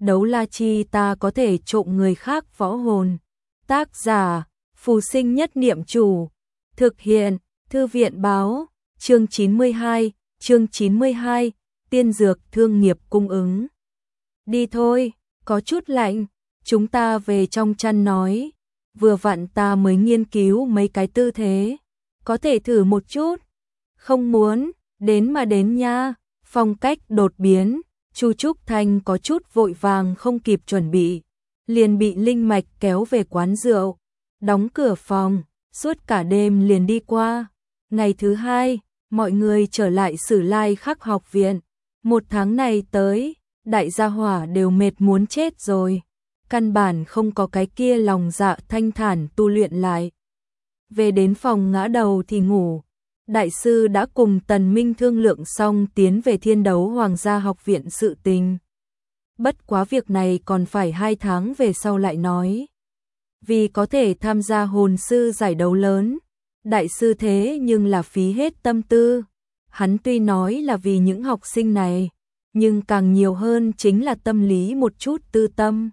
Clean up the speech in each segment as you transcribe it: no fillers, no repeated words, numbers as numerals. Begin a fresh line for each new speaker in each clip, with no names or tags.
đấu la chi ta có thể trộm người khác võ hồn. Tác giả, Phù Sinh Nhất Niệm Chủ. Thực hiện, Thư viện báo, chương 92, tiên dược thương nghiệp cung ứng. Đi thôi, có chút lạnh, chúng ta về trong chăn nói. Vừa vặn ta mới nghiên cứu mấy cái tư thế, có thể thử một chút. Không muốn, đến mà đến nha. Phong cách đột biến, Chu Trúc Thanh có chút vội vàng không kịp chuẩn bị, liền bị Linh Mạch kéo về quán rượu, đóng cửa phòng, suốt cả đêm liền đi qua. Ngày thứ hai, mọi người trở lại Sử Lai Khắc học viện. Một tháng này tới, đại gia hỏa đều mệt muốn chết rồi, căn bản không có cái kia lòng dạ thanh thản tu luyện lại. Về đến phòng ngã đầu thì ngủ. Đại sư đã cùng Tần Minh thương lượng xong tiến về Thiên Đấu Hoàng gia học viện sự tình. Bất quá việc này còn phải 2 tháng về sau lại nói. Vì có thể tham gia hồn sư giải đấu lớn, đại sư thế nhưng là phí hết tâm tư. Hắn tuy nói là vì những học sinh này, nhưng càng nhiều hơn chính là tâm lý một chút tư tâm.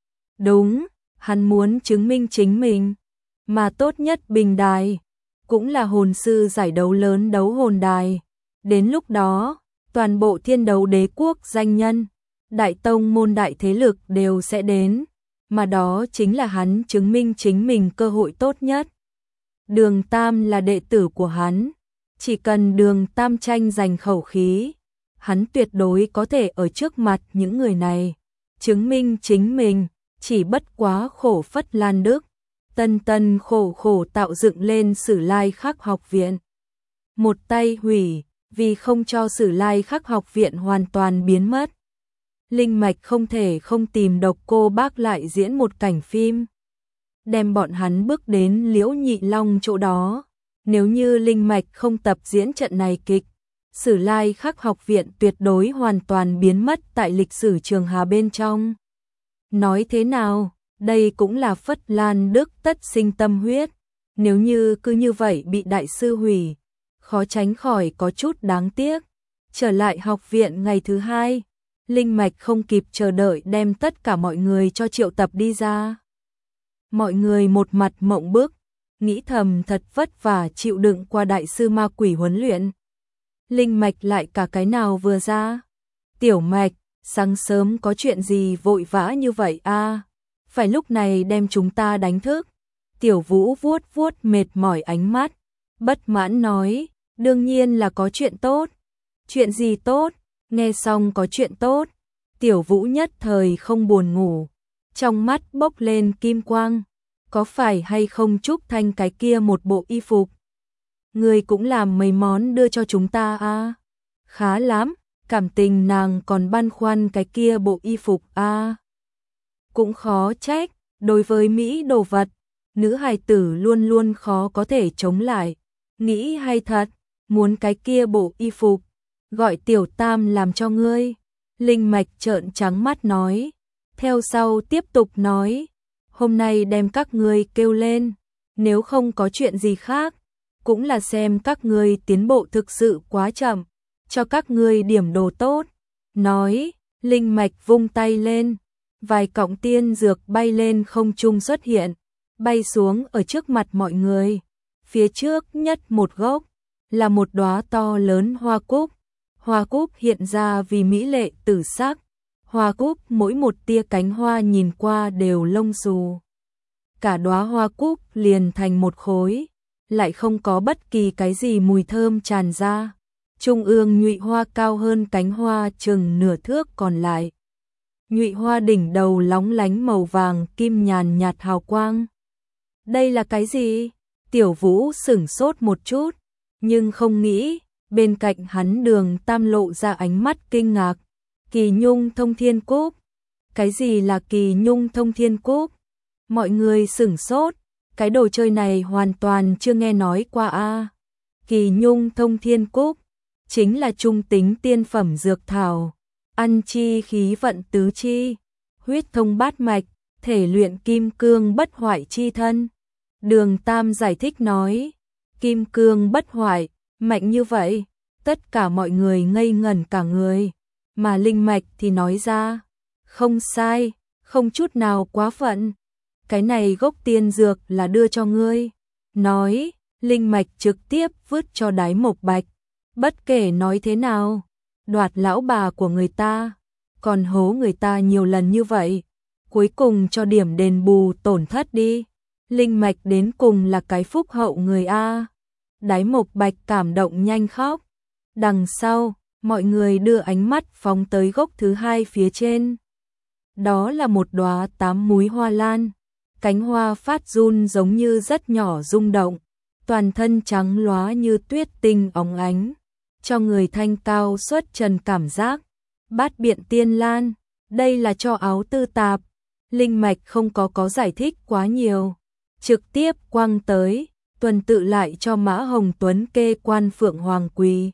Đúng, hắn muốn chứng minh chính mình, mà tốt nhất bình đài cũng là hồn sư giải đấu lớn đấu hồn đài. Đến lúc đó, toàn bộ Thiên Đấu Đế quốc danh nhân, đại tông môn đại thế lực đều sẽ đến, mà đó chính là hắn chứng minh chính mình cơ hội tốt nhất. Đường Tam là đệ tử của hắn, chỉ cần Đường Tam tranh giành khẩu khí, hắn tuyệt đối có thể ở trước mặt những người này chứng minh chính mình. Chỉ bất quá khổ Phất Lan Đức tân khổ tạo dựng lên Sử Lai Khắc học viện, một tay hủy, vì không cho Sử Lai Khắc học viện hoàn toàn biến mất. Linh Mạch không thể không tìm Độc Cô Bác lại diễn một cảnh phim, đem bọn hắn bước đến Liễu Nhị Long chỗ đó. Nếu như Linh Mạch không tập diễn trận này kịch, Sử Lai Khắc học viện tuyệt đối hoàn toàn biến mất tại lịch sử trường hà bên trong. Nói thế nào, đây cũng là Phất Lan Đức tất sinh tâm huyết, nếu như cứ như vậy bị đại sư hủy, khó tránh khỏi có chút đáng tiếc. Trở lại học viện ngày thứ hai, Linh Mạch không kịp chờ đợi đem tất cả mọi người cho triệu tập đi ra. Mọi người một mặt mộng bức, nghĩ thầm thật vất vả chịu đựng qua đại sư ma quỷ huấn luyện. Linh Mạch lại cả cái nào vừa ra. Tiểu Mạch, sáng sớm có chuyện gì vội vã như vậy a? Phải lúc này đem chúng ta đánh thức. Tiểu Vũ vuốt vuốt mệt mỏi ánh mắt, bất mãn nói, đương nhiên là có chuyện tốt. Chuyện gì tốt? Nghe xong có chuyện tốt, Tiểu Vũ nhất thời không buồn ngủ, trong mắt bốc lên kim quang. Có phải hay không Trúc Thanh cái kia một bộ y phục? Người cũng làm mấy món đưa cho chúng ta a? Khá lắm, cảm tình nàng còn băn khoăn cái kia bộ y phục a. Cũng khó trách, đối với mỹ đồ vật, nữ hài tử luôn luôn khó có thể chống lại. Nghĩ hay thật, muốn cái kia bộ y phục, gọi Tiểu Tam làm cho ngươi. Linh Mạch trợn trắng mắt nói, theo sau tiếp tục nói, hôm nay đem các ngươi kêu lên, nếu không có chuyện gì khác, cũng là xem các ngươi tiến bộ thực sự quá chậm, cho các ngươi điểm đồ tốt. Nói, Linh Mạch vung tay lên, vài cọng tiên dược bay lên không trung xuất hiện, bay xuống ở trước mặt mọi người. Phía trước nhất một gốc là một đóa to lớn hoa cúc. Hoa cúc hiện ra vì mỹ lệ tử sắc. Hoa cúc mỗi một tia cánh hoa nhìn qua đều lông xù. Cả đóa hoa cúc liền thành một khối, lại không có bất kỳ cái gì mùi thơm tràn ra. Trung ương nhụy hoa cao hơn cánh hoa chừng nửa thước còn lại. Nhụy hoa đỉnh đầu lóng lánh màu vàng kim nhàn nhạt hào quang. Đây là cái gì? Tiểu Vũ sửng sốt một chút, nhưng không nghĩ, bên cạnh hắn Đường Tam lộ ra ánh mắt kinh ngạc. Kỳ Nhung Thông Thiên Cúc. Cái gì là Kỳ Nhung Thông Thiên Cúc? Mọi người sửng sốt, cái đồ chơi này hoàn toàn chưa nghe nói qua a. Kỳ Nhung Thông Thiên Cúc chính là trung tính tiên phẩm dược thảo, ăn chi khí vận tứ chi, huyết thông bát mạch, thể luyện kim cương bất hoại chi thân. Đường Tam giải thích nói, kim cương bất hoại, mạnh như vậy, tất cả mọi người ngây ngẩn cả người, mà Linh Mạch thì nói ra, Không sai, không chút nào quá phận. Cái này gốc tiên dược là đưa cho ngươi. Nói, linh mạch trực tiếp vứt cho Đái Mộc Bạch. Bất kể nói thế nào, đoạt lão bà của người ta, còn hố người ta nhiều lần như vậy, cuối cùng cho điểm đền bù tổn thất đi. Linh mạch đến cùng là cái phúc hậu người A. Đái Mộc Bạch cảm động nhanh khóc. Đằng sau, mọi người đưa ánh mắt phóng tới gốc thứ hai phía trên. Đó là một đóa 8 múi hoa lan. Cánh hoa phát run giống như rất nhỏ rung động, toàn thân trắng lóa như tuyết tinh óng ánh, cho người thanh cao xuất trần cảm giác. Bát biện tiên lan, đây là cho áo tư tạp. Linh mạch không có giải thích quá nhiều, trực tiếp quăng tới, tuần tự lại cho Mã Hồng Tuấn kê quan Phượng Hoàng Quỳ.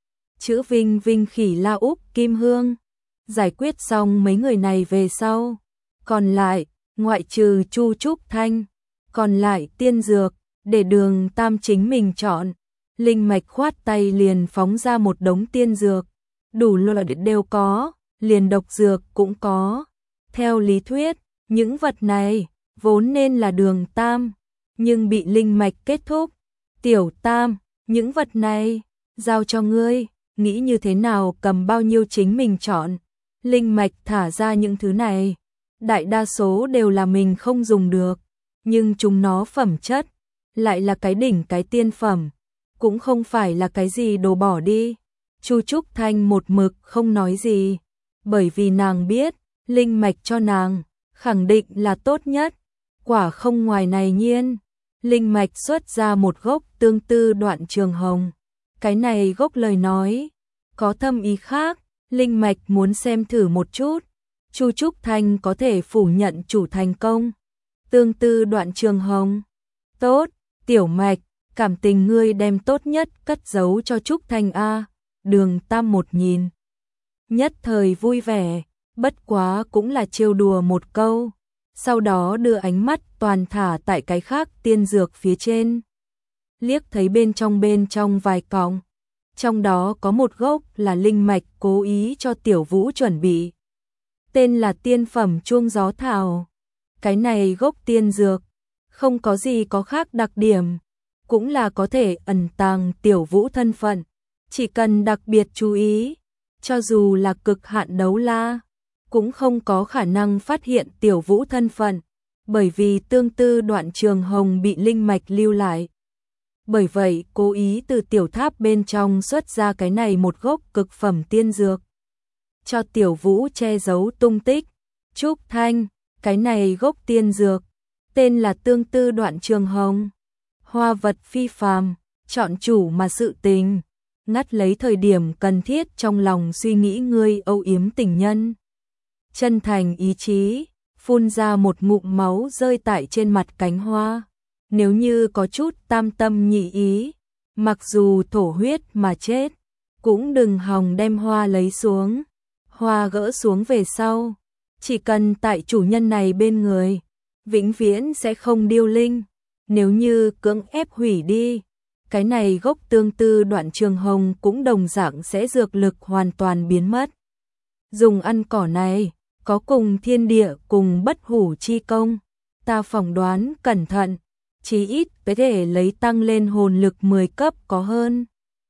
Chữ Vinh Vinh Khỉ La Úc Kim Hương. Giải quyết xong mấy người này về sau, còn lại, ngoại trừ Chu Trúc Thanh, còn lại tiên dược, để Đường Tam chính mình chọn. Linh mạch khoát tay liền phóng ra một đống tiên dược, đủ loại đều có, liền độc dược cũng có. Theo lý thuyết, những vật này vốn nên là Đường Tam, nhưng bị linh mạch kết thúc. Tiểu Tam, những vật này giao cho ngươi, nghĩ như thế nào cầm bao nhiêu chính mình chọn. Linh mạch thả ra những thứ này, đại đa số đều là mình không dùng được, nhưng chúng nó phẩm chất lại là cái đỉnh cái tiên phẩm, cũng không phải là cái gì đồ bỏ đi. Chu Trúc Thanh một mực không nói gì, bởi vì nàng biết, linh mạch cho nàng khẳng định là tốt nhất. Quả không ngoài này nhiên, linh mạch xuất ra một gốc tương tư đoạn trường hồng. Cái này gốc lời nói có thâm ý khác, linh mạch muốn xem thử một chút. Chu Trúc Thanh có thể phủ nhận chủ thành công. Tương tư đoạn trường hồng. Tốt, Tiểu Mạch, cảm tình ngươi đem tốt nhất cất giấu cho Trúc Thanh A. Đường Tam một nhìn, nhất thời vui vẻ, bất quá cũng là trêu đùa một câu, sau đó đưa ánh mắt toàn thả tại cái khác tiên dược phía trên. Liếc thấy bên trong vài cọng, trong đó có một gốc là linh mạch cố ý cho Tiểu Vũ chuẩn bị. Tên là tiên phẩm chuông gió thảo. Cái này gốc tiên dược, không có gì có khác đặc điểm, cũng là có thể ẩn tàng Tiểu Vũ thân phận. Chỉ cần đặc biệt chú ý, cho dù là cực hạn đấu la, cũng không có khả năng phát hiện Tiểu Vũ thân phận, bởi vì tương tư đoạn trường hồng bị linh mạch lưu lại. Bởi vậy, cố ý từ tiểu tháp bên trong xuất ra cái này một gốc cực phẩm tiên dược, cho Tiểu Vũ che giấu tung tích. Trúc Thanh, cái này gốc tiên dược, tên là tương tư đoạn trường hồng. Hoa vật phi phàm, chọn chủ mà sự tình, ngắt lấy thời điểm cần thiết trong lòng suy nghĩ ngươi âu yếm tình nhân. Chân thành ý chí, phun ra một ngụm máu rơi tại trên mặt cánh hoa. Nếu như có chút tam tâm nhị ý, mặc dù thổ huyết mà chết, cũng đừng hòng đem hoa lấy xuống. Hoa gỡ xuống về sau, chỉ cần tại chủ nhân này bên người, vĩnh viễn sẽ không điêu linh. Nếu như cưỡng ép hủy đi, cái này gốc tương tư đoạn trường hồng cũng đồng dạng sẽ dược lực hoàn toàn biến mất. Dùng ăn cỏ này, có cùng thiên địa cùng bất hủ chi công, ta phỏng đoán cẩn thận, chí ít có thể lấy tăng lên hồn lực 10 cấp có hơn.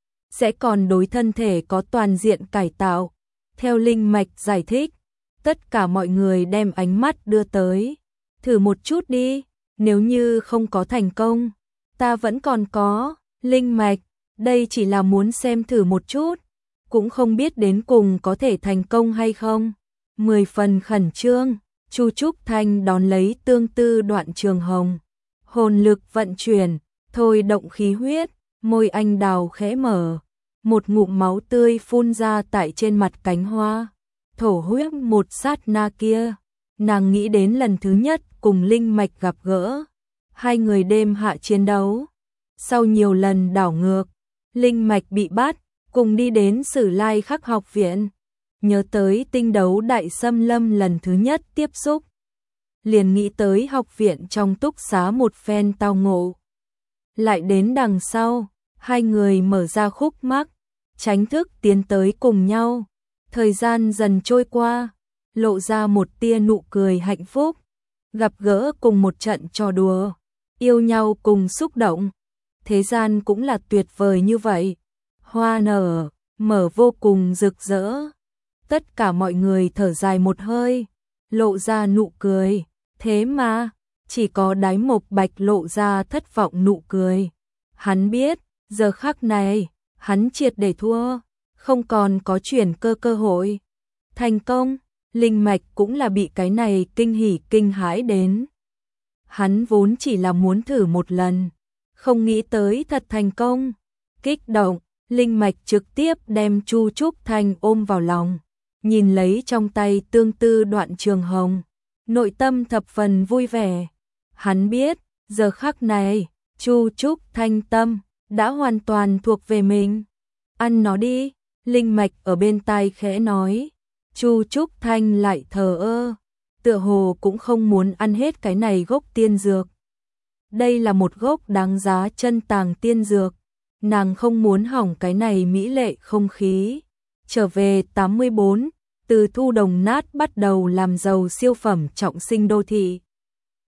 Sẽ còn đối thân thể có toàn diện cải tạo. Theo linh mạch giải thích, tất cả mọi người đem ánh mắt đưa tới. Thử một chút đi, nếu như không có thành công, ta vẫn còn có. Linh mạch, đây chỉ là muốn xem thử một chút, cũng không biết đến cùng có thể thành công hay không. 10 phần khẩn trương, Chu Trúc Thanh đón lấy tương tư đoạn trường hồng. Hồn lực vận chuyển, thôi động khí huyết, môi anh đào khẽ mở. Một ngụm máu tươi phun ra tại trên mặt cánh hoa. Thổ huyết một sát na kia, nàng nghĩ đến lần thứ nhất cùng linh mạch gặp gỡ. Hai người đêm hạ chiến đấu. Sau nhiều lần đảo ngược, linh mạch bị bắt, cùng đi đến Sử Lai Khắc học viện. Nhớ tới tinh đấu đại xâm lâm lần thứ nhất tiếp xúc, liền nghĩ tới học viện trong túc xá một phen tao ngộ. Lại đến đằng sau, hai người mở ra khúc mắc, tránh thức tiến tới cùng nhau. Thời gian dần trôi qua, lộ ra một tia nụ cười hạnh phúc. Gặp gỡ cùng một trận trò đùa, yêu nhau cùng xúc động. Thế gian cũng là tuyệt vời như vậy. Hoa nở, mở vô cùng rực rỡ. Tất cả mọi người thở dài một hơi, lộ ra nụ cười. Thế mà, chỉ có Đái Mộc Bạch lộ ra thất vọng nụ cười. Hắn biết, giờ khắc này, hắn triệt để thua, không còn có chuyển cơ hội. Thành công, Linh Mạch cũng là bị cái này kinh hỉ kinh hãi đến. Hắn vốn chỉ là muốn thử một lần, không nghĩ tới thật thành công. Kích động, Linh Mạch trực tiếp đem Chu Trúc Thanh ôm vào lòng, nhìn lấy trong tay tương tư đoạn trường hồng, nội tâm thập phần vui vẻ. Hắn biết, giờ khắc này, Chu Trúc Thanh tâm đã hoàn toàn thuộc về mình. Ăn nó đi, Linh Mạch ở bên tai khẽ nói. Chu Trúc Thanh lại thờ ơ, tựa hồ cũng không muốn ăn hết cái này gốc tiên dược. Đây là một gốc đáng giá chân tàng tiên dược, nàng không muốn hỏng cái này mỹ lệ không khí. Trở về 84, từ thu đồng nát bắt đầu làm giàu siêu phẩm trọng sinh đô thị.